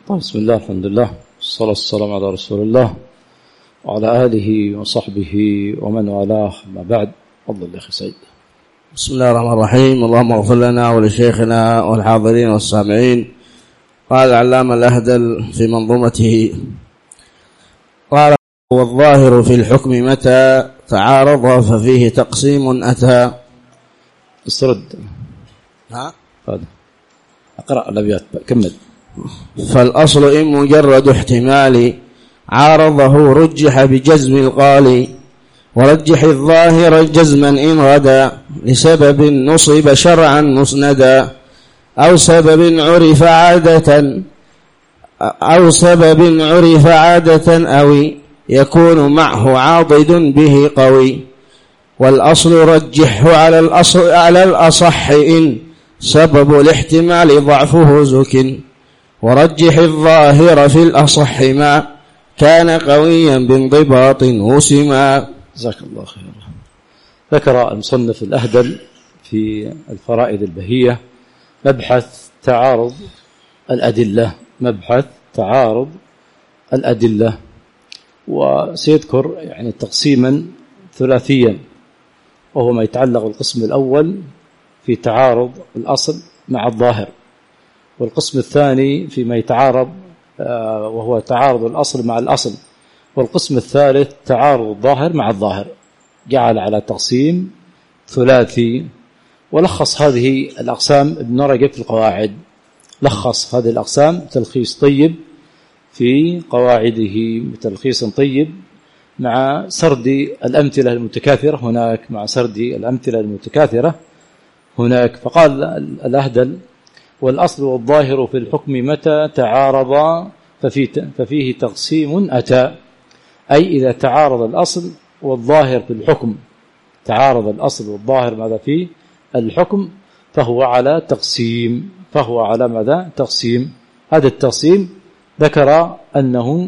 طيب، بسم الله، الحمد لله، والصلاة والسلام على رسول الله وعلى آله وصحبه ومن والاه، ما بعد. تفضل يا أخي سعيد. بسم الله الرحمن الرحيم. اللهم اغفر لنا ولشيخنا والحاضرين والسامعين. قال العلامة الأهدل في منظومته: قال: والظاهر في الحكم متى تعارض ففيه تقسيم أتى. استرد. هذا أقرأ الأبيات، كمل. فالأصل إن مجرد احتمال عارضه رجح بجزم القال، ورجح الظاهر جزما إن غدا لسبب نصب شرعا مسندا، أو سبب عرف عادة أو يكون معه عاضد به قوي. والأصل رجحه على الأصح إن سبب الاحتمال ضعفه زك، ورجح الظاهر في الأصح ما كان قويا بانضباط وسما. جزاك الله خيرا. ذكر المصنف الأهدل في الفرائد البهية مبحث تعارض الأدلة، وسيذكر يعني تقسيما ثلاثيا، وهو ما يتعلق القسم الأول في تعارض الأصل مع الظاهر، والقسم الثاني فيما يتعارض وهو تعارض الأصل مع الأصل، والقسم الثالث تعارض الظاهر مع الظاهر. جعل على تقسيم ثلاثي، ولخص هذه الأقسام ابن رجب في القواعد. لخص هذه الأقسام تلخيص طيب في قواعده، بتلخيص طيب مع سرد الأمثلة المتكاثرة هناك. فقال الأهدل: والأصل والظاهر في الحكم متى تعارضا ففيه تقسيم أتى. أي إذا تعارض الأصل والظاهر في الحكم، تعارض الأصل والظاهر ماذا في الحكم، فهو على تقسيم. هذا التقسيم ذكر أنه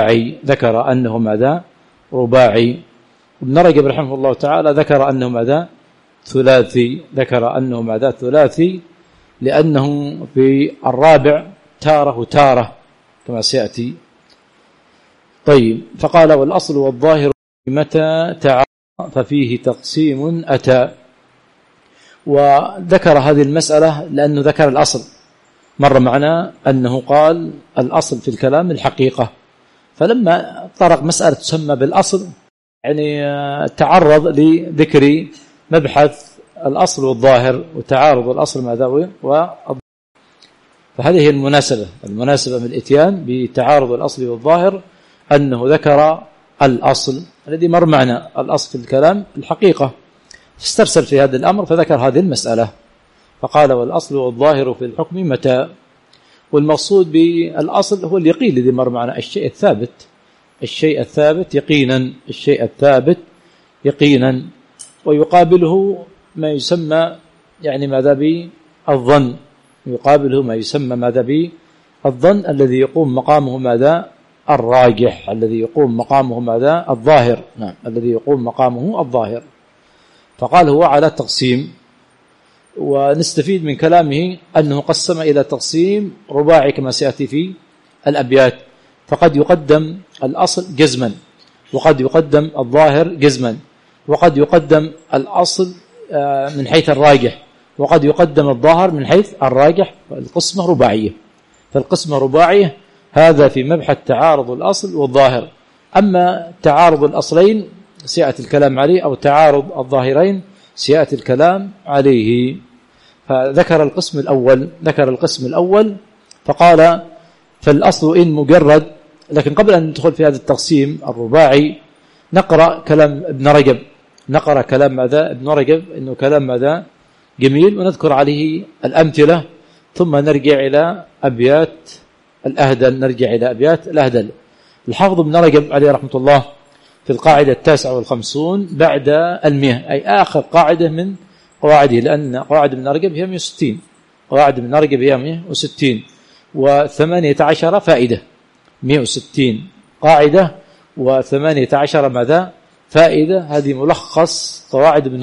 رباعي. ابن رجب رحمه الله تعالى ذكر أنه ثلاثي، لأنه في الرابع تارة كما سيأتي. طيب، فقال: والأصل والظاهر متى تعارض ففيه تقسيم أتى. وذكر هذه المسألة لأنه ذكر الأصل. مر معنا أنه قال الأصل في الكلام الحقيقة، فلما طرق مسألة تسمى بالأصل يعني تعرض لذكر مبحث الأصل والظاهر وتعارض الأصل مع ذوي والظاهر. فهذه هي المناسبة من الإتيان بتعارض الأصل والظاهر، أنه ذكر الأصل الذي مر معنا، الأصل في الكلام الحقيقة، فاسترسل في هذا الأمر فذكر هذه المسألة، فقال: والأصل والظاهر في الحكم متى. والمقصود بالأصل هو اليقين الذي مر معنا، الشيء الثابت يقينا، ويقابله ما يسمى يعني ماذا بالظن، الذي يقوم مقامه ماذا الراجح، الذي يقوم مقامه ماذا الظاهر. نعم، الذي يقوم مقامه الظاهر. فقال هو على تقسيم، ونستفيد من كلامه أنه قسم إلى تقسيم رباعي كما سيأتي في الأبيات. فقد يقدم الأصل جزما، وقد يقدم الظاهر جزما، وقد يقدم الأصل من حيث الراجح، وقد يقدم الظاهر من حيث الراجح. فالقسمة رباعية. هذا في مبحث تعارض الأصل والظاهر. أما تعارض الأصلين سيأتي الكلام عليه، أو تعارض الظاهرين سيأتي الكلام عليه. فذكر القسم الأول فقال: فالأصل إن مجرد. لكن قبل أن ندخل في هذا التقسيم الرباعي نقرأ كلام ابن رجب، إنه كلام ماذا جميل، ونذكر عليه الأمثلة، ثم نرجع إلى أبيات الأهدل. الحافظ ابن رجب عليه رحمة الله في القاعدة 59 بعد 100، أي آخر قاعدة من قواعده، لأن قواعد ابن رجب هي 160، و18 فائدة، 160 قاعدة و18 ماذا فائدة. هذه ملخص قواعد ابن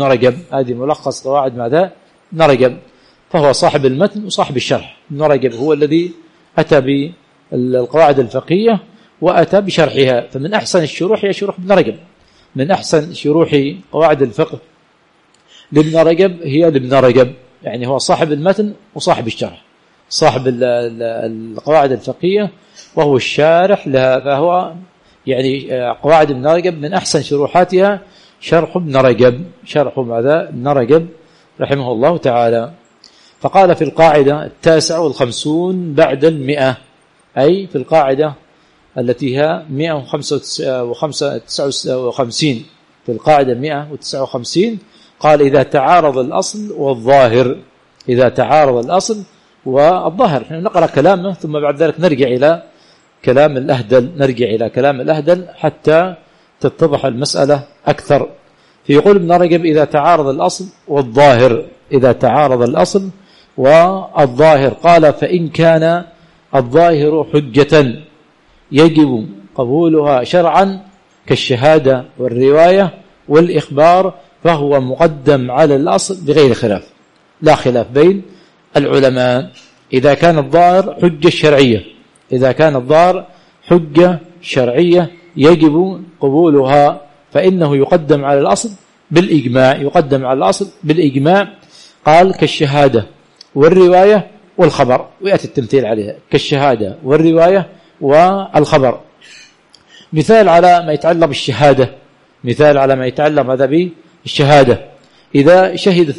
رجب، فهو صاحب المتن وصاحب الشرح. ابن رجب هو الذي أتى القواعد الفقهية وأتى بشرحها. فمن أحسن الشروح هي شروح ابن رجب، من أحسن شروح قواعد الفقه لابن رجب هي لابن رجب، يعني هو صاحب المتن وصاحب الشرح، صاحب القواعد الفقهية وهو الشارح لها. فهو يعني قواعد ابن رجب من أحسن شروحاتها شرح ابن رجب، شرح ماذا؟ ابن رجب رحمه الله تعالى. فقال في القاعدة 59 بعد 100، أي في القاعدة التي هي 159 في القاعدة 159 قال إذا تعارض الأصل والظاهر، إذا تعارض الأصل والظاهر. نحن نقرأ كلامه ثم بعد ذلك نرجع إلى كلام الأهدل، نرجع إلى كلام الأهدل حتى تتضح المسألة أكثر. فيقول ابن رجب إذا تعارض الأصل والظاهر، إذا تعارض الأصل والظاهر قال فإن كان الظاهر حجة يجب قبولها شرعا كالشهادة والرواية والإخبار فهو مقدم على الأصل بغير خلاف، لا خلاف بين العلماء. إذا كان الظاهر حجة شرعية، إذا كان الظاهر حجة شرعية يجب قبولها فإنه يقدم على الأصل بالإجماع، يقدم على الأصل بالإجماع. قال كالشهادة والرواية والخبر، ويأتي التمثيل عليها كالشهادة والرواية والخبر. مثال على ما يتعلق بالشهادة، مثال على ما يتعلق ماذا بالشهادة، إذا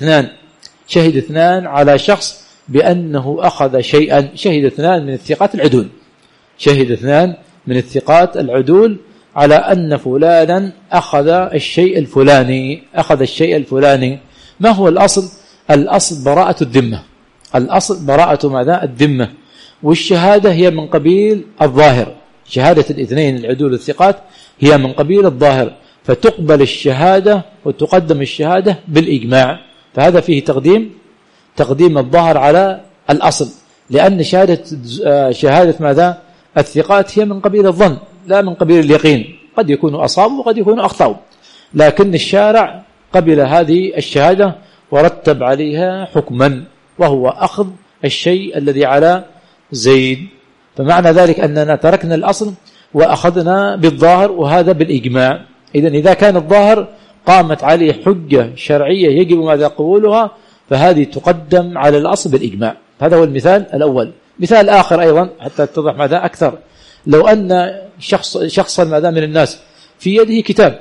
شهد اثنان على شخص بأنه أخذ شيئا، شهد اثنان من الثقات العدول، شهد اثنان من الثقات العدول على أن فلانا أخذ الشيء الفلاني، أخذ الشيء الفلاني. ما هو الأصل؟ الأصل براءة الذمة، الأصل براءة ماذا؟ الذمة. والشهادة هي من قبيل الظاهر، شهادة الاثنين العدول الثقات هي من قبيل الظاهر، فتقبل الشهادة وتقدم الشهادة بالإجماع. فهذا فيه تقديم الظاهر على الأصل، لأن شهادة ماذا؟ الثقات هي من قبيل الظن لا من قبيل اليقين، قد يكون أصابوا وقد يكون أخطأوا، لكن الشارع قبل هذه الشهادة ورتب عليها حكما وهو أخذ الشيء الذي على زيد. فمعنى ذلك أننا تركنا الأصل وأخذنا بالظاهر وهذا بالإجماع. إذا كان الظاهر قامت عليه حجة شرعية يجب ماذا قبولها فهذه تقدم على الأصل بالإجماع. هذا هو المثال الأول. مثال آخر أيضا حتى تتضح ماذا أكثر، لو أن شخصا ماذا من الناس في يده كتاب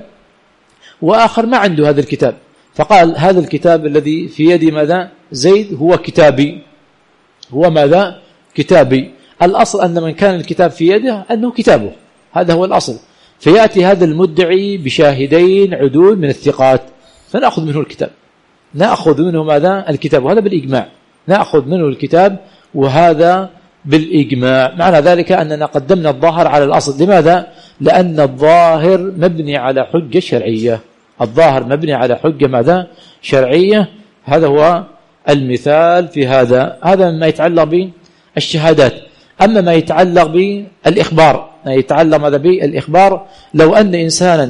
وآخر ما عنده هذا الكتاب، فقال هذا الكتاب الذي في يدي ماذا زيد هو كتابي، هو ماذا كتابي. الأصل أن من كان الكتاب في يده أنه كتابه، هذا هو الأصل. فيأتي هذا المدعي بشاهدين عدول من الثقات فنأخذ منه الكتاب، نأخذ منه ماذا الكتاب، وهذا بالإجماع، نأخذ منه الكتاب وهذا بالإجماع. معنى ذلك أننا قدمنا الظاهر على الأصل. لماذا؟ لأن الظاهر مبني على حجة شرعية، الظاهر مبني على حجة ماذا شرعية. هذا هو المثال في هذا. هذا ما يتعلق بالشهادات. أما ما يتعلق بالإخبار، ما يتعلق ماذا بالإخبار، لو أن إنسانا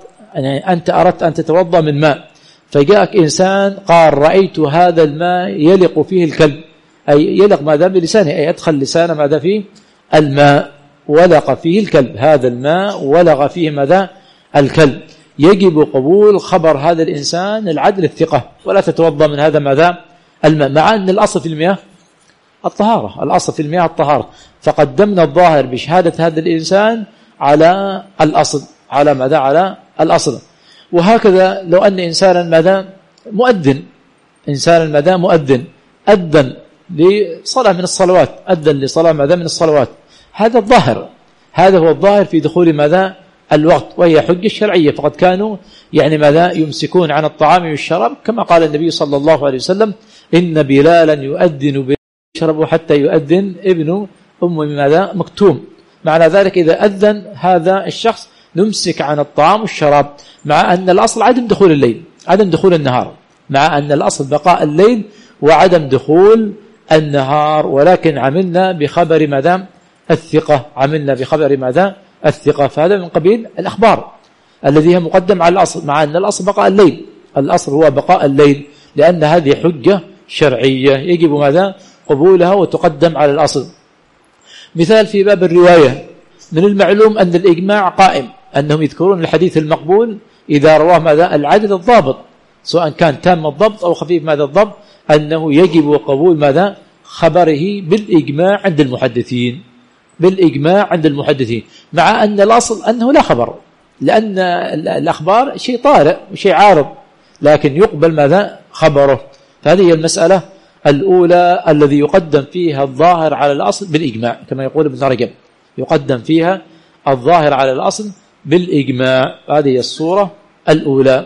أنت أردت أن تتوضأ من ماء فجاءك إنسان قال رأيت هذا الماء يلق فيه الكلب، أي يلق ماذا بلسانه، أي أدخل لسانه ماذا فيه الماء ولق فيه الكلب، هذا الماء ولغ فيه ماذا الكلب. يجب قبول خبر هذا الإنسان العدل الثقة ولا تتوضأ من هذا ماذا الماء، مع أن الأصل في المياه الطهارة، الأصل في المياه الطهارة. فقدمنا الظاهر بشهادة هذا الإنسان على الأصل، على ماذا على الأصل. وهكذا لو أن إنسانا ماذا مؤذن، إنسانا ماذا مؤذن أذن لصلاة من الصلوات، أذن لصلاة ماذا من الصلوات، هذا الظاهر، هذا هو الظاهر في دخول ماذا الوقت، وهي حجة شرعية. فقد كانوا يعني ماذا يمسكون عن الطعام والشراب كما قال النبي صلى الله عليه وسلم إن بلالا يؤذن يشرب حتى يؤذن ابن أم ماذا مكتوم. معنى ذلك إذا أذن هذا الشخص نمسك عن الطعام والشراب، مع أن الأصل عدم دخول الليل، عدم دخول النهار، مع أن الأصل بقاء الليل وعدم دخول النهار، ولكن عملنا بخبر ماذا الثقة، عملنا بخبر ماذا الثقة. فهذا من قبيل الأخبار الذي هي مقدم على الأصل، مع أن الأصل بقاء الليل، الأصل هو بقاء الليل، لأن هذه حجة شرعية يجب ماذا قبولها وتقدم على الأصل. مثال في باب الرواية: من المعلوم أن الإجماع قائم أنهم يذكرون الحديث المقبول إذا رواه ماذا العدد الضابط، سواء كان تام الضبط أو خفيف ماذا الضبط، أنه يجب قبول ماذا خبره بالإجماع عند المحدثين، بالإجماع عند المحدثين، مع أن الأصل أنه لا خبر، لأن الأخبار شيء طارئ وشيء عارض، لكن يقبل ماذا خبره. فهذه هي المسألة الأولى الذي يقدم فيها الظاهر على الأصل بالإجماع، كما يقول ابن رجب يقدم فيها الظاهر على الأصل بالإجماع. هذه الصورة الأولى.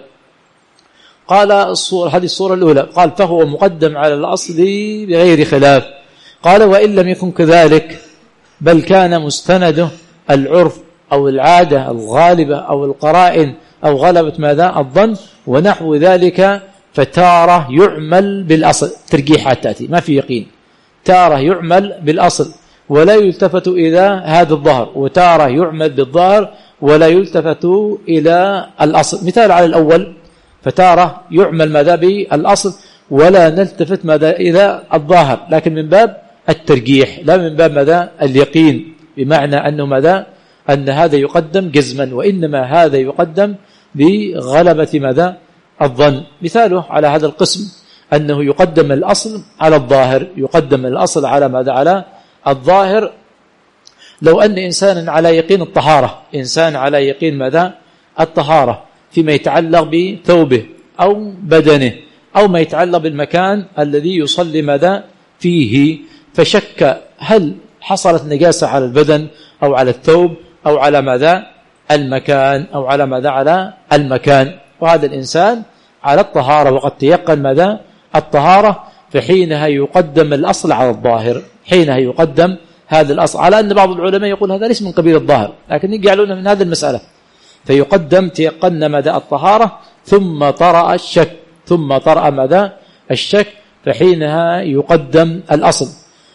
قال هذه الصورة الأولى، قال فهو مقدم على الأصل بغير خلاف. قال وإن لم يكن كذلك بل كان مستنده العرف أو العادة الغالبة أو القرائن أو غلبة ماذا الظن ونحو ذلك، فتارة يعمل بالأصل، ترجيحات تأتي ما في يقين، تارة يعمل بالأصل ولا يلتفت إلى هذا الظاهر، وتارة يعمل بالظاهر ولا يلتفت إلى الأصل. مثال على الأول: فتارة يعمل ماذا بالأصل ولا نلتفت ماذا إلى الظاهر، لكن من باب الترجيح لا من باب ماذا اليقين، بمعنى أنه ماذا أن هذا يقدم جزما، وإنما هذا يقدم بغلبة ماذا الظن. مثاله على هذا القسم أنه يقدم الأصل على الظاهر، يقدم الأصل على ماذا على الظاهر. لو أن إنسانا على يقين الطهارة، إنسان على يقين ماذا الطهارة فيما يتعلق بثوبه أو بدنه أو ما يتعلق بالمكان الذي يصلي ماذا فيه، فشك هل حصلت نجاسة على البدن أو على الثوب أو على ماذا المكان أو على ماذا على المكان، وهذا الإنسان على الطهارة وقد تيقن ماذا الطهارة، فحينها يقدم الأصل على الظاهر، حينها يقدم هذا الأصل، على أن بعض العلماء يقول هذا ليس من قبيل الظاهر، لكن يجعلون من هذه المسألة، فيقدم تيقن ماذا الطهارة ثم طرأ الشك، ثم طرأ ماذا الشك، فحينها يقدم الأصل.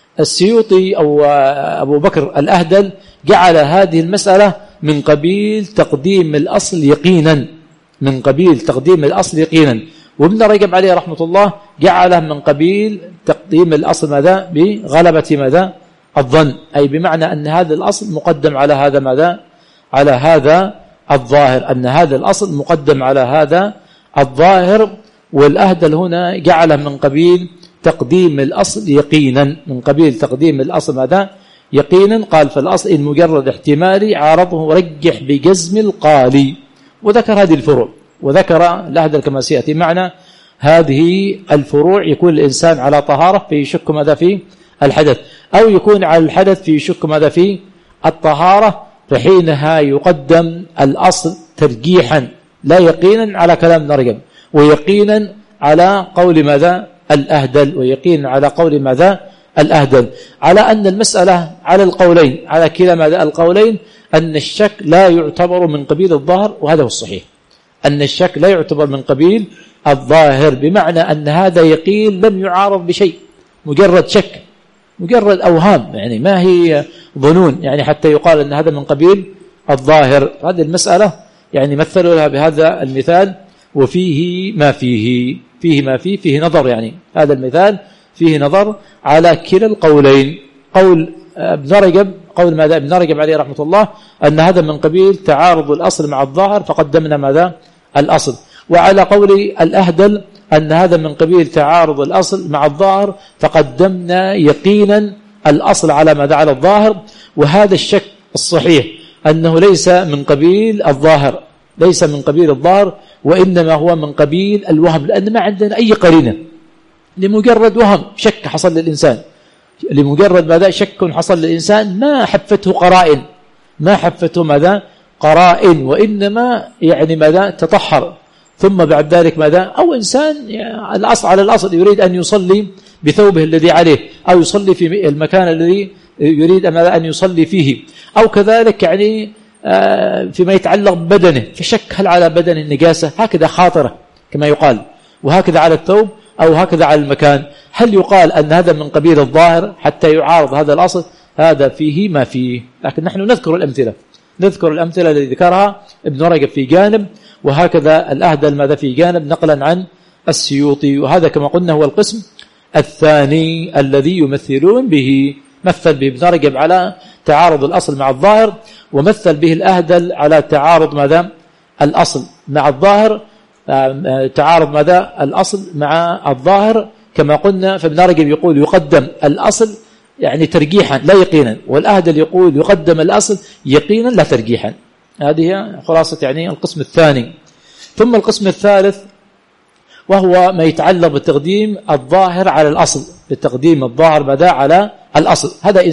السيوطي أو أبو بكر الأهدل جعل هذه المسألة من قبيل تقديم الأصل يقينا، من قبيل تقديم الأصل يقينا، وابن رجب عليه رحمة الله جعله من قبيل تقديم الأصل ماذا بغلبة ماذا الظن، أي بمعنى أن هذا الأصل مقدم على هذا ماذا على هذا الظاهر، أن هذا الأصل مقدم على هذا الظاهر. والأهدل هنا جعله من قبيل تقديم الأصل يقينا، من قبيل تقديم الأصل ماذا يقينا. قال فالأصل إن مجرد احتمالي عارضه رجح بجزم القالي، وذكر هذه الفروع، وذكر الأهدل كما سيأتي معنى هذه الفروع. يكون الإنسان على طهارة فيشك ماذا في الحدث، أو يكون على الحدث فيشك ماذا في الطهارة، فحينها يقدم الأصل ترجيحا لا يقينا على كلام نرجم، ويقينا على قول ماذا الأهدل، ويقينا على قول ماذا الأهدل، على أن المسألة على القولين، على كلا ماذا القولين، أن الشك لا يعتبر من قبيل الظاهر، وهذا هو الصحيح، أن الشك لا يعتبر من قبيل الظاهر، بمعنى أن هذا يقين لم يعارض بشيء، مجرد شك، مجرد أوهام، يعني ما هي ظنون، يعني حتى يقال أن هذا من قبيل الظاهر. هذه المسألة يعني مثلوا لها بهذا المثال: وفيه ما فيه، فيه ما فيه، فيه نظر، يعني هذا المثال فيه نظر على كلا القولين. قول ابن رجب، قول ماذا ابن رجب عليه رحمة الله أن هذا من قبيل تعارض الأصل مع الظاهر فقدمنا ماذا الأصل، وعلى قول الأهدل أن هذا من قبيل تعارض الأصل مع الظاهر فقدمنا يقينا الأصل على ماذا على الظاهر. وهذا الشك الصحيح أنه ليس من قبيل الظاهر، ليس من قبيل الظاهر، وإنما هو من قبيل الوهم، لأن ما عندنا أي قرينة، لمجرد وهم شك حصل للإنسان، لمجرد ماذا شك حصل للإنسان، ما حفته قرائن، ما حفته ماذا قرائن، وإنما يعني ماذا تطهر، ثم بعد ذلك ماذا أو إنسان يعني الأصل على الأصل يريد أن يصلي بثوبه الذي عليه، أو يصلي في المكان الذي يريد أن يصلي فيه، أو كذلك يعني فيما يتعلق ببدنه فشك هل على بدن النجاسة، هكذا خاطرة كما يقال، وهكذا على الثوب أو هكذا على المكان، هل يقال أن هذا من قبيل الظاهر حتى يعارض هذا الأصل؟ هذا فيه ما فيه. لكن نحن نذكر الأمثلة، نذكر الأمثلة التي ذكرها ابن رجب في جانب، وهكذا الأهدل ماذا في جانب نقلا عن السيوطي. وهذا كما قلنا هو القسم الثاني الذي يمثلون به مثل به ابن رجب على تعارض الأصل مع الظاهر، ومثل به الأهدل على تعارض ماذا الأصل مع الظاهر، تعارض ماذا الأصل مع الظاهر كما قلنا. فابن رجب يقول يقدم الأصل يعني ترجيحا لا يقينا، والأهدل يقول يقدم الأصل يقينا لا ترجيحا. هذه خلاصة يعني القسم الثاني. ثم القسم الثالث وهو ما يتعلق بتقديم الظاهر على الأصل، بتقديم الظاهر ماذا على الأصل.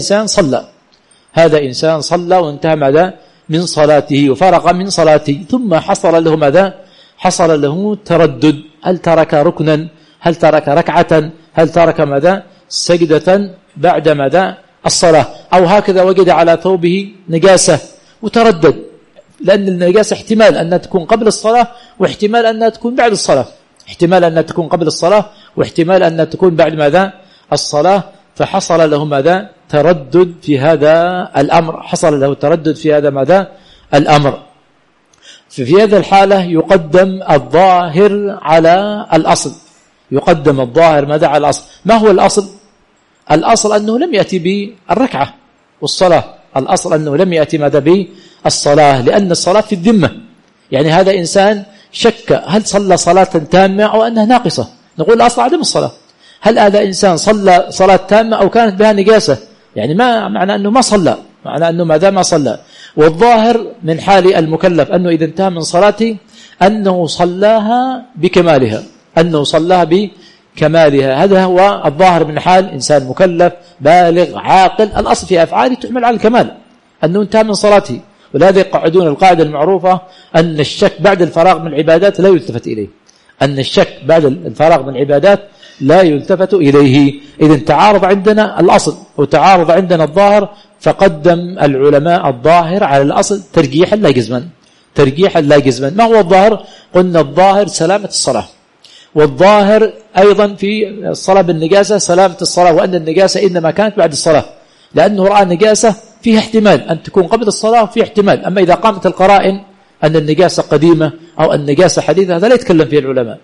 هذا إنسان صلى وانتهى ماذا من صلاته وفرغ من صلاته، ثم حصل له ماذا حصل له تردد، هل ترك ركنا، هل ترك ركعة، هل ترك ماذا سجدة بعد ماذا الصلاة، أو هكذا وجد على ثوبه نجاسة وتردد، لأن النجاسة احتمال أنها تكون قبل الصلاة واحتمال أنها تكون بعد الصلاة، احتمال أنها تكون قبل الصلاة واحتمال أنها تكون بعد ماذا الصلاة. فحصل له ماذا تردد في هذا الأمر، حصل له تردد في هذا ماذا الأمر. في هذا الحالة يقدم الظاهر على الأصل، يقدم الظاهر ماذا على الأصل. ما هو الأصل؟ الأصل أنه لم يأتي بالركعة والصلاة، الأصل أنه لم يأتي ماذا بالصلاة، لأن الصلاة في الذمة. يعني هذا إنسان شك هل صلى صلاة تامة أو أنها ناقصة، نقول الأصل عدم الصلاة. هل هذا إنسان صلى صلاة تامة أو كانت بها نجاسة، يعني ما معنى أنه ما صلى، معنى أنه ماذا ما صلى. والظاهر من حال المكلف أنه إذا انتهى من صلاته أنه صلاها بكمالها، أنه صلاها بكمالها. هذا هو الظاهر من حال إنسان مكلف بالغ عاقل. الأصل في أفعاله تحمل على الكمال، أنه انتهى من صلاته. ولهذا يقعدون القاعدة المعروفة أن الشك بعد الفراغ من العبادات لا يلتفت إليه، أن الشك بعد الفراغ من العبادات لا يلتفت إليه. إذن تعارض عندنا الأصل وتعارض عندنا الظاهر، فقدم العلماء الظاهر على الأصل ترجيحا لا جزما، ترجيحا لا جزما. ما هو الظاهر؟ قلنا الظاهر سلامة الصلاة، والظاهر أيضا في الصلاة بالنجاسة سلامة الصلاة، وأن النجاسة إنما كانت بعد الصلاة، لأنه رأى نجاسة فيها احتمال أن تكون قبل الصلاة وفي احتمال. أما إذا قامت القرائن أن النجاسة قديمة أو النجاسة حديثة هذا لا يتكلم فيه العلماء،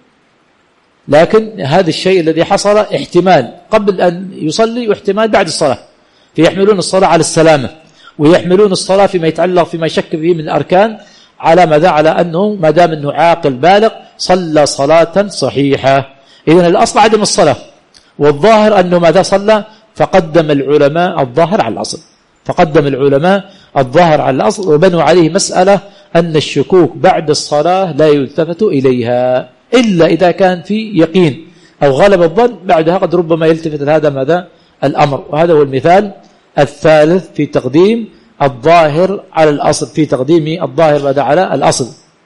لكن هذا الشيء الذي حصل احتمال قبل أن يصلي واحتمال بعد الصلاة، فيحملون الصلاة على السلامة، ويحملون الصلاة فيما يتعلق فيما يشك فيه من الأركان على ماذا على أنه ما دام أنه عاقل بالغ صلى صلاة صحيحة. إذن الأصل عدم الصلاة، والظاهر أنه ماذا صلى، فقدم العلماء الظاهر على الأصل، فقدم العلماء الظاهر على الأصل، وبنوا عليه مسألة أن الشكوك بعد الصلاة لا يلتفت إليها إلا إذا كان في يقين أو غلب الظن، بعدها قد ربما يلتفت هذا ماذا الأمر. وهذا هو المثال الثالث في تقديم الظاهر على الأصل، في تقديم الظاهر ماذا على الأصل.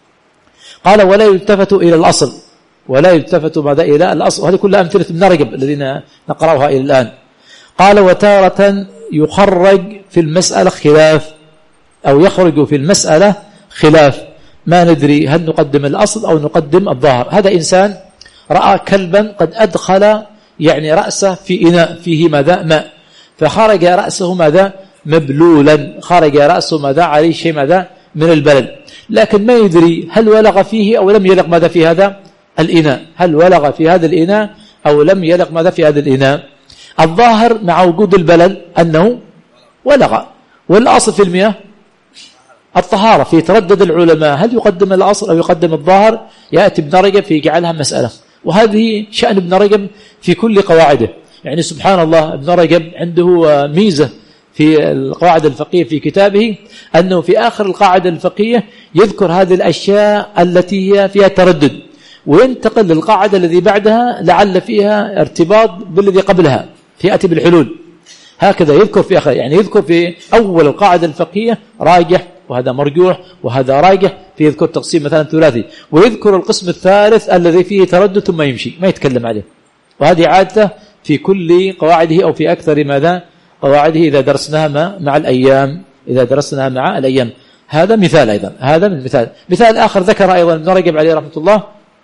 قال ولا يلتفت إلى الأصل، ولا يلتفت ماذا إلى الأصل. وهذه كلها أمثلة ابن رجب الذين نقرأها إلى الآن. قال وتارة يخرج في المسألة خلاف، أو يخرج في المسألة خلاف، ما ندري هل نقدم الأصل أو نقدم الظاهر. هذا إنسان رأى كلبا قد أدخل يعني رأسه في إناء فيه ماذا ماء، فخرج رأسه ماذا مبلولا، خرج رأسه ماذا عليه شيء ماذا من البلل، لكن ما يدري هل ولغ فيه أو لم يلغ ماذا في هذا الإناء، هل ولغ في هذا الإناء أو لم يلغ ماذا في هذا الإناء. الظاهر مع وجود البلل أنه ولغ، والأصل في المياه الطهارة. في تردد العلماء هل يقدم الأصل أو يقدم الظاهر. يأتي ابن رجب في جعلها مسألة، وهذه شأن ابن رجب في كل قواعده. يعني سبحان الله ابن رجب عنده ميزة في القواعد الفقهية في كتابه، أنه في آخر القاعدة الفقهية يذكر هذه الأشياء التي هي فيها تردد، وينتقل للقاعدة الذي بعدها لعل فيها ارتباط بالذي قبلها، فيأتي بالحلول. هكذا يذكر في آخر، يعني يذكر في أول القاعدة الفقهية راجح وهذا مرجوح وهذا راجح، في يذكر تقسيم مثلا ثلاثي، ويذكر القسم الثالث الذي فيه تردد ثم يمشي ما يتكلم عليه. وهذه عادة في كل قواعده أو في أكثر ماذا قواعده إذا درسناها مع الأيام، إذا درسناها مع الأيام. هذا مثال أيضا، هذا من مثال. مثال آخر ذكر أيضا ابن رجب عليه رحمة الله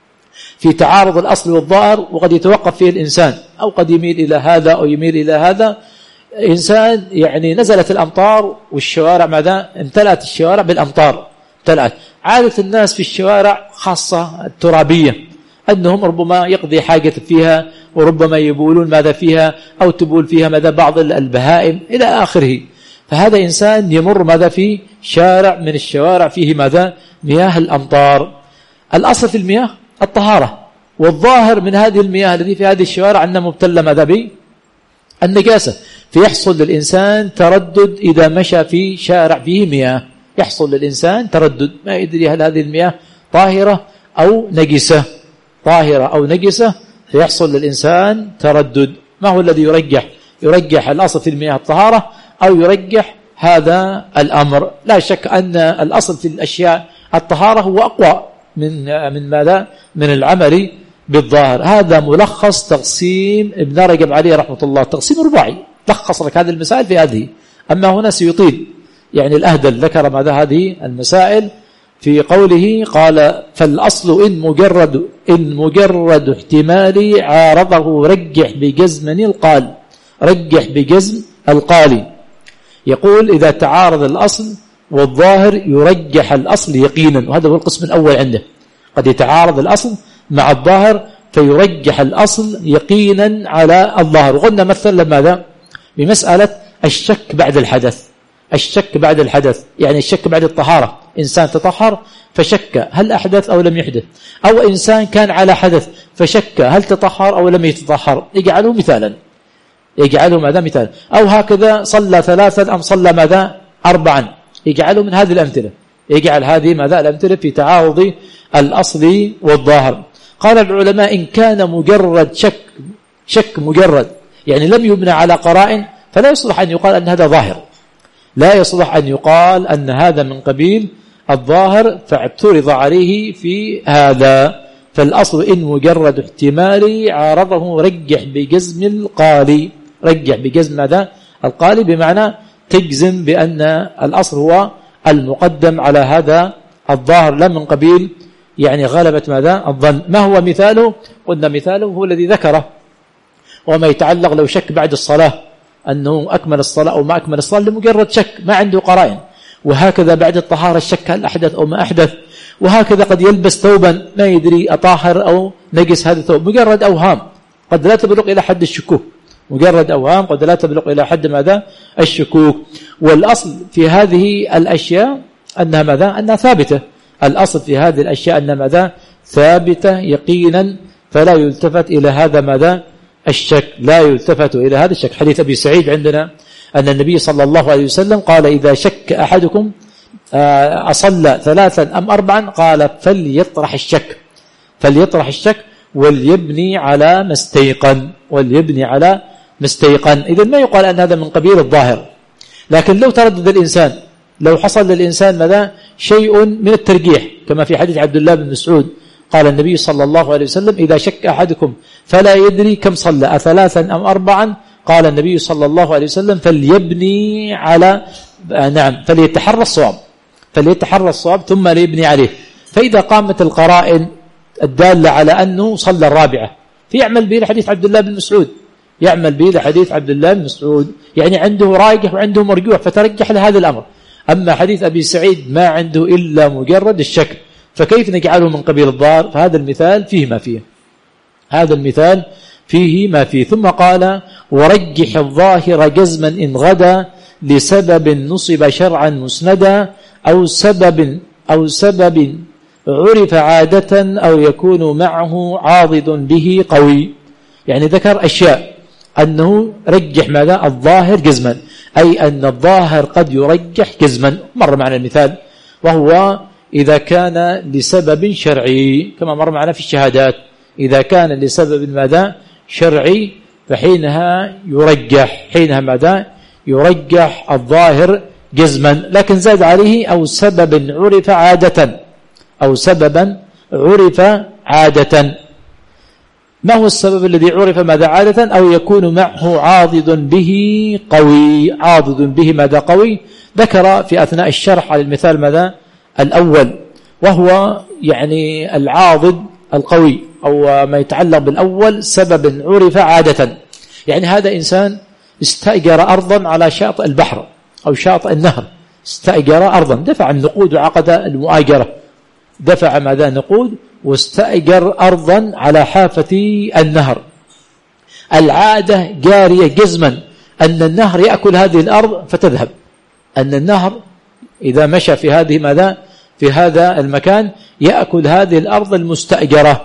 في تعارض الأصل والظاهر، وقد يتوقف فيه الإنسان أو قد يميل إلى هذا أو يميل إلى هذا. إنسان يعني نزلت الأمطار والشوارع ماذا امتلأت الشوارع بالأمطار، امتلأت. عادة الناس في الشوارع خاصة الترابية أنهم ربما يقضي حاجة فيها، وربما يبولون ماذا فيها، أو تبول فيها ماذا بعض البهائم إلى آخره. فهذا إنسان يمر ماذا في شارع من الشوارع فيه ماذا مياه الأمطار. الأصل في المياه الطهارة، والظاهر من هذه المياه التي في هذه الشوارع أنها مبتلة ماذا بالنجاسة، فيحصل للإنسان تردد إذا مشى في شارع فيه مياه، يحصل للإنسان تردد، ما يدري هل هذه المياه طاهرة أو نجسة، طاهرة أو نجسة، فيحصل للإنسان تردد. ما هو الذي يرجح الأصل في المياه الطهارة أو يرجح هذا الأمر؟ لا شك أن الأصل في الأشياء الطهارة هو أقوى من ماذا؟ من العمل بالظاهر. هذا ملخص تقسيم ابن رجب عليه رحمة الله، تقسيم رباعي، لخص لك هذه المسائل في هذه. أما هنا سيطيل، يعني الأهدل ذكر ماذا هذه المسائل في قوله قال فالأصل إن مجرد احتمالي عارضه رجح بجزم القال، رجح بجزم القالي. يقول إذا تعارض الأصل والظاهر يرجح الأصل يقينا، وهذا هو القسم الأول عنده. قد يتعارض الأصل مع الظاهر فيرجح الأصل يقينا على الظاهر. وقلنا مثلا ماذا بمسألة الشك بعد الحدث، الشك بعد الحدث يعني الشك بعد الطهارة، إنسان تطهر فشك هل أحدث أو لم يحدث، أو إنسان كان على حدث فشك هل تطهر أو لم يتطهر، يجعله مثالا، يجعله ماذا مثال. أو هكذا صلى 3 أم صلى ماذا 4، يجعله من هذه الأمثلة، يجعل هذه ماذا الأمثلة في تعارض الأصل والظاهر. قال العلماء إن كان مجرد شك مجرد يعني لم يبنى على قرائن فلا يصلح أن يقال أن هذا ظاهر، لا يصلح أن يقال أن هذا من قبيل الظاهر فاعترض عليه في هذا. فالأصل إن مجرد احتمالي عارضه رجح بجزم القالي، رجح بجزم ماذا القالي، بمعنى تجزم بأن الأصل هو المقدم على هذا الظاهر، لا من قبيل يعني غلبة ماذا الظن. ما هو مثاله؟ قلنا مثاله هو الذي ذكره، وما يتعلق لو شك بعد الصلاة أنه أكمل الصلاة أو ما أكمل الصلاة لمجرد شك ما عنده قرائن. وهكذا بعد الطهارة الشك هل أحدث أو ما أحدث. وهكذا قد يلبس ثوبا ما يدري أطاهر أو نجس هذا الثوب، مجرد أوهام قد لا تبلغ إلى حد الشكوك، مجرد أوهام قد لا تبلغ إلى حد ماذا الشكوك. والأصل في هذه الأشياء أنها ماذا أنها ثابتة، الأصل في هذه الأشياء أنها ماذا ثابتة يقينا، فلا يلتفت إلى هذا ماذا الشك، لا يلتفت إلى هذا الشك. حديث أبي سعيد عندنا أن النبي صلى الله عليه وسلم قال إذا شك أحدكم أصلى 3 أم 4 قال فليطرح الشك، فليطرح الشك وليبني على ما استيقن، وليبني على ما استيقن. إذن ما يقال أن هذا من قبيل الظاهر. لكن لو تردد الإنسان، لو حصل للإنسان ماذا شيء من الترجيح كما في حديث عبد الله بن مسعود قال النبي صلى الله عليه وسلم إذا شك أحدكم فلا يدري كم صلى 3 أم 4 قال النبي صلى الله عليه وسلم فليبني على فليتحرى الصواب، فليتحرى الصواب ثم ليبني عليه. فإذا قامت القرائن الدالة على أنه صلى 4 فيعمل به لحديث عبد الله بن مسعود، يعمل به لحديث عبد الله بن مسعود، يعني عنده راجح وعنده مرجوح فترجح لهذا الأمر. أما حديث أبي سعيد ما عنده إلا مجرد الشك، فكيف نجعله من قبيل الظاهر؟ فهذا المثال فيه ما فيه، هذا المثال فيه ما فيه. ثم قال ورجح الظاهر جزما إن غدا لسبب نصب شرعا مسندا أو سبب عرف عادة أو يكون معه عاضد به قوي. يعني ذكر أشياء أنه رجح ماذا الظاهر جزما، أي أن الظاهر قد يرجح جزما. مر معنا المثال وهو إذا كان لسبب شرعي كما مر معنا في الشهادات، إذا كان لسبب ماذا شرعي فحينها يرجح، حينها ماذا يرجح الظاهر جزما. لكن زاد عليه أو سبب عرف عادة، أو سببا عرف عادة. ما هو السبب الذي عرف ماذا عادة؟ أو يكون معه عاضد به قوي، عاضد به ماذا قوي. ذكر في أثناء الشرح على المثال ماذا الأول، وهو يعني العاضد القوي أو ما يتعلق بالأول سبب عرف عادة. يعني هذا إنسان استأجر أرضا على شاطئ البحر أو شاطئ النهر، استأجر أرضا، دفع النقود وعقد المؤاجرة، دفع ماذا نقود واستأجر أرضا على حافة النهر. العادة جارية جزما أن النهر يأكل هذه الأرض فتذهب، أن النهر إذا مشى في هذه ماذا في هذا المكان يأكل هذه الأرض المستأجرة.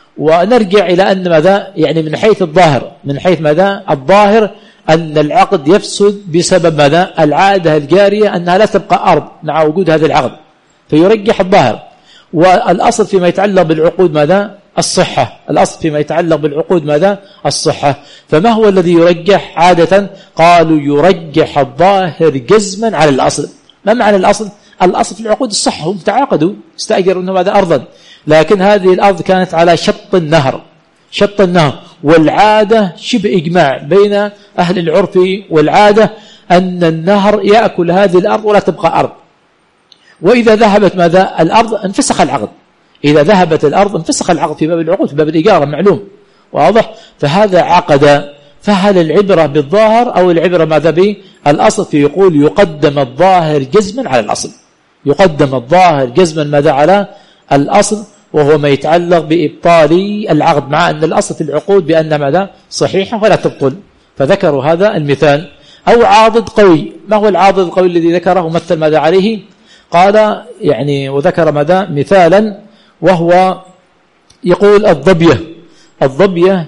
ونرجع إلى أن ماذا يعني من حيث الظاهر، من حيث ماذا الظاهر أن العقد يفسد بسبب ماذا العادة الجارية أنها لا تبقى أرض مع وجود هذا العقد، فيرجح الظاهر. والأصل فيما يتعلق بالعقود ماذا الصحة، الأصل فيما يتعلق بالعقود ماذا الصحة. فما هو الذي يرجح عادة؟ قالوا يرجح الظاهر جزما على الأصل. ما معنى الأصل؟ الأصل في العقود الصحة، هم تعاقدوا استأجروا أنه ماذا أرضا، لكن هذه الأرض كانت على شط النهر، شط النهر. والعادة شبه إجماع بين أهل العرف والعادة أن النهر يأكل هذه الأرض ولا تبقى أرض. وإذا ذهبت ماذا الأرض انفسخ العقد، إذا ذهبت الأرض انفسخ العقد في باب العقود، في باب الإجارة معلوم واضح. فهذا عقد. فهل العبرة بالظاهر أو العبرة ماذا بالأصل؟ فيقول يقدم الظاهر جزما على الأصل، يقدم الظاهر جزما ماذا على الأصل، وهو ما يتعلق بإبطال العقد، مع أن الأصل في العقود بأن ماذا صحيحة ولا تبطل. فذكروا هذا المثال. أو عاضد قوي. ما هو العاضد القوي الذي ذكره مثل ماذا عليه؟ قال يعني وذكر ماذا مثالا، وهو يقول الضبية. الضبية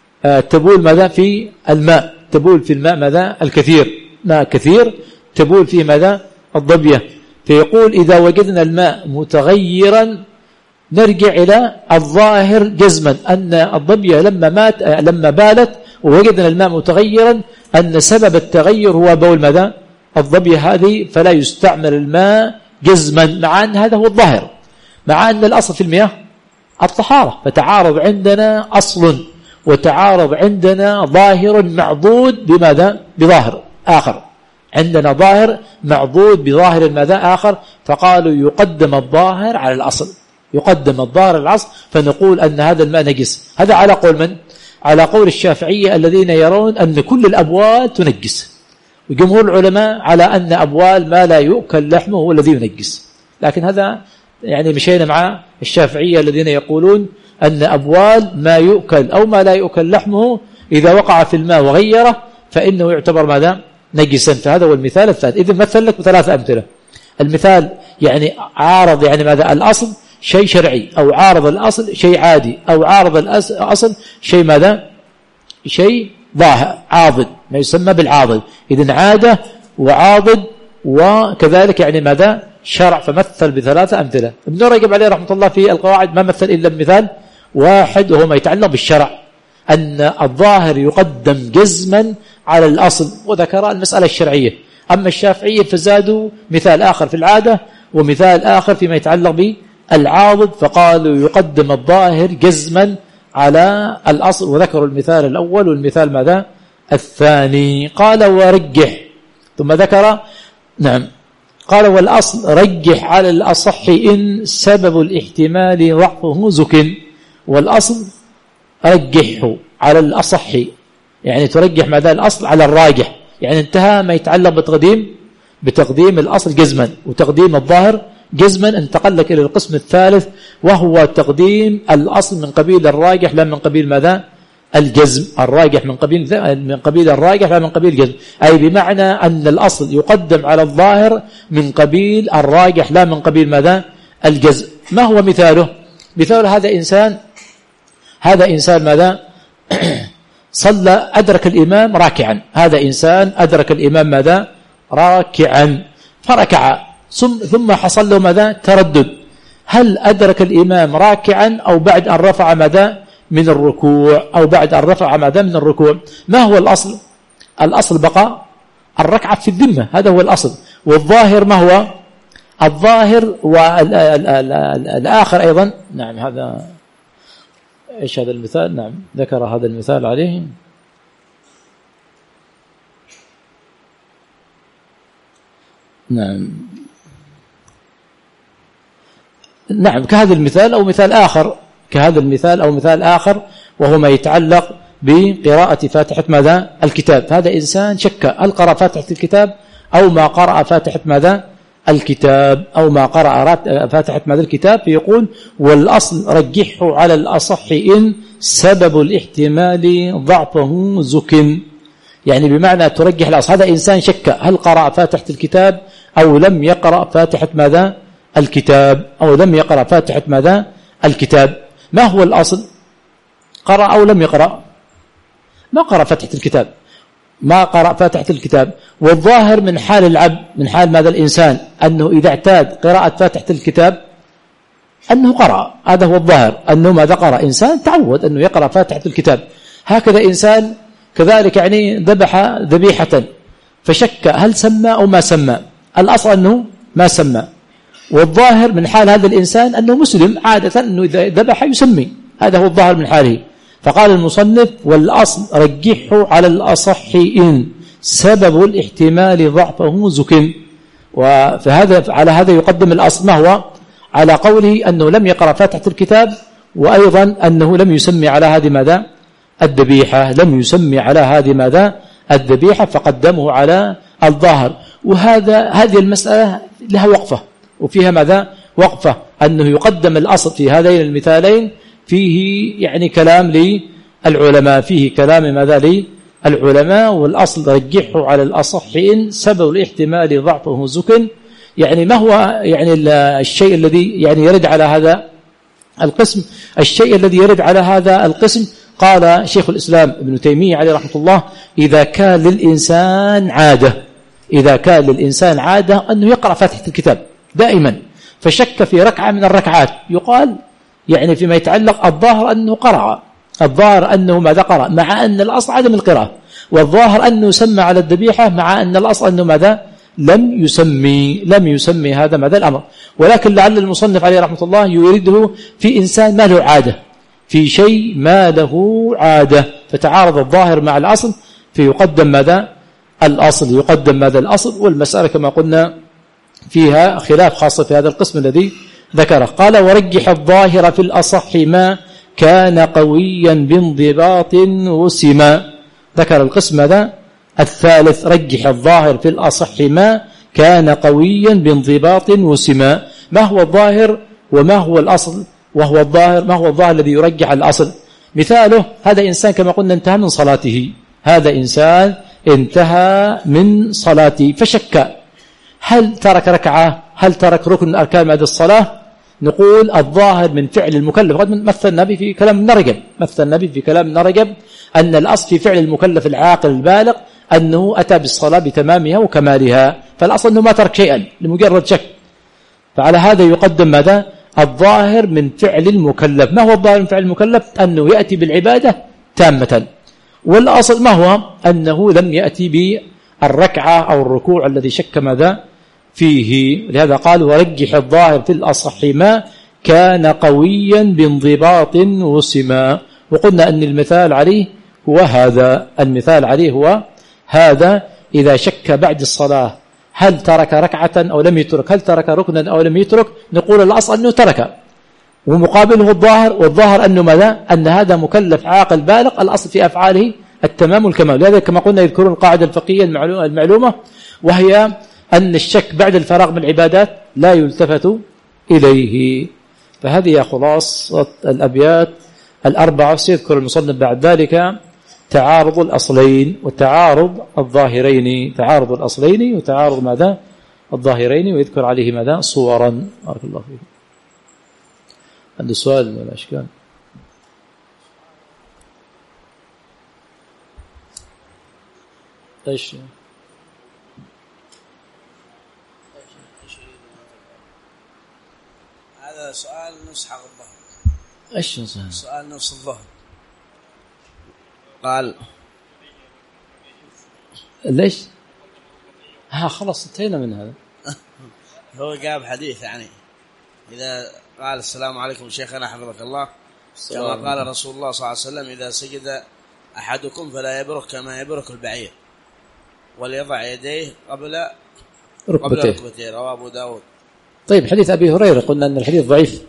تبول ماذا في الماء، تبول في الماء ماذا الكثير، ماء كثير تبول فيه ماذا الضبية. فيقول إذا وجدنا الماء متغيرا نرجع إلى الظاهر جزما أن الضبية لما بالت ووجدنا الماء متغيرا أن سبب التغير هو بول ماذا الضبية هذه، فلا يستعمل الماء جزما، مع أن هذا هو الظاهر، مع أن الأصل في المياه الطهارة. فتعارض عندنا أصل وتعارض عندنا ظاهر معضود بماذا بظاهر آخر، عندنا ظاهر معضود بظاهر ماذا آخر. فقالوا يقدم الظاهر على الأصل، يقدم الظاهر على الأصل. فنقول أن هذا الماء نجس. هذا على قول من؟ على قول الشافعية الذين يرون أن كل الأبوال تنجس، وجمهور العلماء على أن أبوال ما لا يؤكل لحمه هو الذي ينجس. لكن هذا يعني مشينا مع الشافعية الذين يقولون أن أبوال ما يؤكل أو ما لا يؤكل لحمه إذا وقع في الماء وغيره فإنه يعتبر ماذا نجسا. فهذا هو المثال الثالث. إذن مثل لك بثلاثة أمثلة. المثال يعني عارض يعني ماذا الأصل شيء شرعي، أو عارض الأصل شيء عادي، أو عارض الأصل شيء ماذا شيء ظاهر عاضد، ما يسمى بالعاضد. إذن عادة وعاضد وكذلك يعني ماذا شرع. فمثل بثلاثة أمثلة. ابن رجب عليه رحمة الله في القواعد ما مثل إلا بمثال واحد، وهو ما يتعلق بالشرع، أن الظاهر يقدم جزما على الأصل، وذكر المسألة الشرعية. أما الشافعية فزادوا مثال آخر في العادة ومثال آخر فيما يتعلق بالعاضد، فقالوا يقدم الظاهر جزما على الأصل، وذكروا المثال الأول والمثال ماذا الثاني. قال ورجح، ثم ذكر نعم قال والأصل رجح على الأصح إن سبب الاحتمال ضعفه زكن. والأصل رجحه على الأصح، يعني ترجح ماذا الأصل على الراجح، يعني انتهى ما يتعلق بتقديم الأصل جزما وتقديم الظاهر جزما. انتقل لك إلى القسم الثالث، وهو تقديم الأصل من قبيل الراجح لا من قبيل ماذا الجزم. الراجح من قبيل الراجح لا من قبيل الجزم، أي بمعنى أن الأصل يقدم على الظاهر من قبيل الراجح لا من قبيل ماذا الجزم. ما هو مثاله؟ مثال هذا إنسان ماذا صلى أدرك الإمام راكعا، هذا إنسان أدرك الإمام ماذا راكعا فركع، ثم حصل له ماذا تردد، هل أدرك الإمام راكعا أو بعد أن رفع ماذا من الركوع، أو بعد أن رفع ماذا من الركوع. ما هو الأصل؟ الأصل بقى الركعة في الذمة، هذا هو الأصل. والظاهر ما هو الظاهر؟ والآخر أيضا نعم هذا إيش هذا المثال؟ نعم ذكر هذا المثال عليه. نعم كهذا المثال أو مثال آخر، كهذا المثال أو مثال آخر، وهو ما يتعلق بقراءة فاتحة ماذا الكتاب. هذا إنسان شك هل قرأ فاتحة الكتاب أو ما قرأ فاتحة ماذا الكتاب أو ما قرأ فاتحة ماذا الكتاب، فيقول والأصل رجحه على الأصح إن سبب الاحتمال ضعفه زكن، يعني بمعنى ترجح الأصل. هذا إنسان شك هل قرأ فاتحة الكتاب أو لم يقرأ فاتحة ماذا الكتاب، أو لم يقرأ فاتحة ماذا الكتاب. ما هو الأصل؟ قرأ أو لم يقرأ؟ ما قرأ فاتحة الكتاب، ما قرأ فاتحة الكتاب. والظاهر من حال العبد، من حال ماذا الإنسان، أنه إذا اعتاد قراءة فاتحة الكتاب أنه قرأ، هذا هو الظاهر، أنه ماذا قرأ، إنسان تعود أنه يقرأ فاتحة الكتاب. هكذا إنسان كذلك يعني ذبح ذبيحة فشك هل سمى أو ما سمى، الأصل أنه ما سمى، والظاهر من حال هذا الإنسان أنه مسلم عادة، أنه إذا ذبح يسمي، هذا هو الظاهر من حاله. فقال المصنف والأصل رجحه على الأصح إن سبب الاحتمال ضعفه زكن. وفهذا على هذا يقدم الأصل ما هو؟ على قوله أنه لم يقرأ فاتحة الكتاب، وأيضا أنه لم يسمي على هذه ماذا الذبيحة، لم يسمي على هذه ماذا الذبيحة، فقدمه على الظاهر. هذه المسألة لها وقفة، وفيها ماذا وقفة، أنه يقدم الأصل في هذين المثالين، فيه يعني كلام للعلماء، فيه كلام ماذا للعلماء. والأصل رجحه على الأصح إن سبب الاحتمال ضعفه زكن. يعني ما هو يعني الشيء الذي يعني يرد على هذا القسم؟ الشيء الذي يرد على هذا القسم قال شيخ الإسلام ابن تيمية عليه رحمة الله إذا كان للإنسان عادة أنه يقرأ فاتحة الكتاب دائما، فشك في ركعة من الركعات، يقال يعني فيما يتعلق الظاهر أنه قرأ، الظاهر أنه ماذا قرأ، مع أن الأصل عدم القراءة، والظاهر أنه سمى على الذبيحة، مع أن الأصل أنه ماذا لم يسمي هذا ماذا الأمر. ولكن لعل المصنف عليه رحمة الله يريده في إنسان ما له عادة، في شيء ما له عادة، فتعارض الظاهر مع الأصل، فيقدم ماذا الأصل، يقدم ماذا الأصل. والمسألة كما قلنا فيها خلاف خاصة في هذا القسم الذي ذكره. قال ورجح الظاهر في الأصح ما كان قويا بانضباط وسما. ذكر القسم هذا الثالث، رجح الظاهر في الأصح ما كان قويا بانضباط وسما. ما هو الظاهر وما هو الأصل؟ وهو الظاهر، ما هو الظاهر الذي يرجح الأصل؟ مثاله هذا إنسان كما قلنا انتهى من صلاته، هذا إنسان انتهى من صلاته فشك هل ترك ركعة، هل ترك ركن من أركان هذه الصلاة؟ نقول الظاهر من فعل المكلف، قد مثل النبي في كلام ابن رجب أن الأصل في فعل المكلف العاقل البالغ أنه أتى بالصلاة بتمامها وكمالها، فالأصل أنه ما ترك شيئا لمجرد شك. فعلى هذا يقدم ماذا الظاهر من فعل المكلف. ما هو الظاهر من فعل المكلف؟ أنه يأتي بالعبادة تامة، والأصل ما هو؟ أنه لم يأتي بالركعة أو الركوع الذي شك ماذا فيه. لهذا قال ورجح الظاهر في الأصح ما كان قويا بانضباط وسما. وقلنا أن المثال عليه هو هذا إذا شك بعد الصلاة هل ترك ركعة أو لم يترك، هل ترك ركنا أو لم يترك، نقول الأصل أنه ترك، ومقابله الظاهر، والظاهر أنه ماذا أن هذا مكلف عاقل بالغ، الأصل في أفعاله التمام والكمال. لهذا كما قلنا يذكرون القاعدة الفقهية المعلومة، وهي أن الشك بعد الفراغ من العبادات لا يلتفت إليه. فهذه خلاصة الأبيات الأربعة. سيذكر المصنف بعد ذلك تعارض الأصلين وتعارض الظاهرين، تعارض الأصلين وتعارض ماذا الظاهرين، ويذكر عليه ماذا صورا. بارك الله فيكم. عنده سؤال ولا أشكال؟ ايش هذا سؤال نص حق الظهر. ايش سؤال نص الظهر؟ قال ليش خلاص انتهينا من هذا. هو جاب حديث يعني إذا قال السلام عليكم شيخنا حفظك الله، كما قال رسول الله صلى الله عليه وسلم إذا سجد أحدكم فلا يبرك كما يبرك البعير وليضع يديه قبل ركبتيه، رواه أبو داود. طيب حديث أبي هريرة قلنا أن الحديث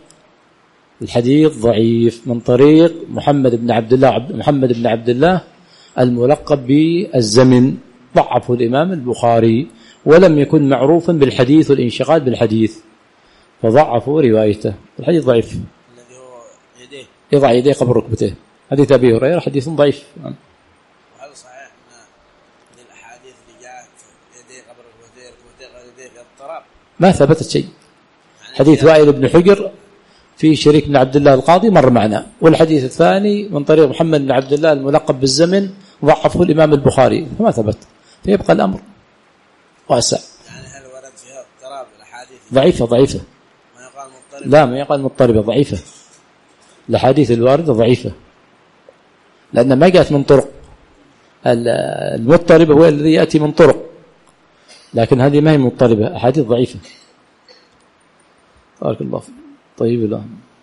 ضعيف من طريق محمد بن عبد الله الملقب بالزمن، ضعفه الإمام البخاري. ولم يكن معروفا بالحديث والانشغال بالحديث فضعفوا روايته. الحديث ضعيف الذي هو يديه يضع يديه قبل ركبتيه، حديث أبي هريرة حديث ضعيف. وهل صحيح أن الأحاديث اللي جاءت يديه قبل ركبتيه في الطراب ما ثبتت شيء. حديث وائل بن حجر في شريك بن عبد الله القاضي مر معنا، والحديث الثاني من طريق محمد بن عبد الله الملقب بالزمن ضعفه الإمام البخاري فما ثبت، فيبقى الأمر واسع. يعني هل ورد فيها اضطراب الأحاديث؟ ضعيفة ما يقال مضطرب؟ لا ما يقال مضطربة، ضعيفة. الأحاديث الواردة ضعيفة لأن ما جاءت من طرق. المضطرب هو الذي يأتي من طرق، لكن هذه ما هي مضطربة، أحاديث ضعيفة. بارك الله فيك. طيب الآن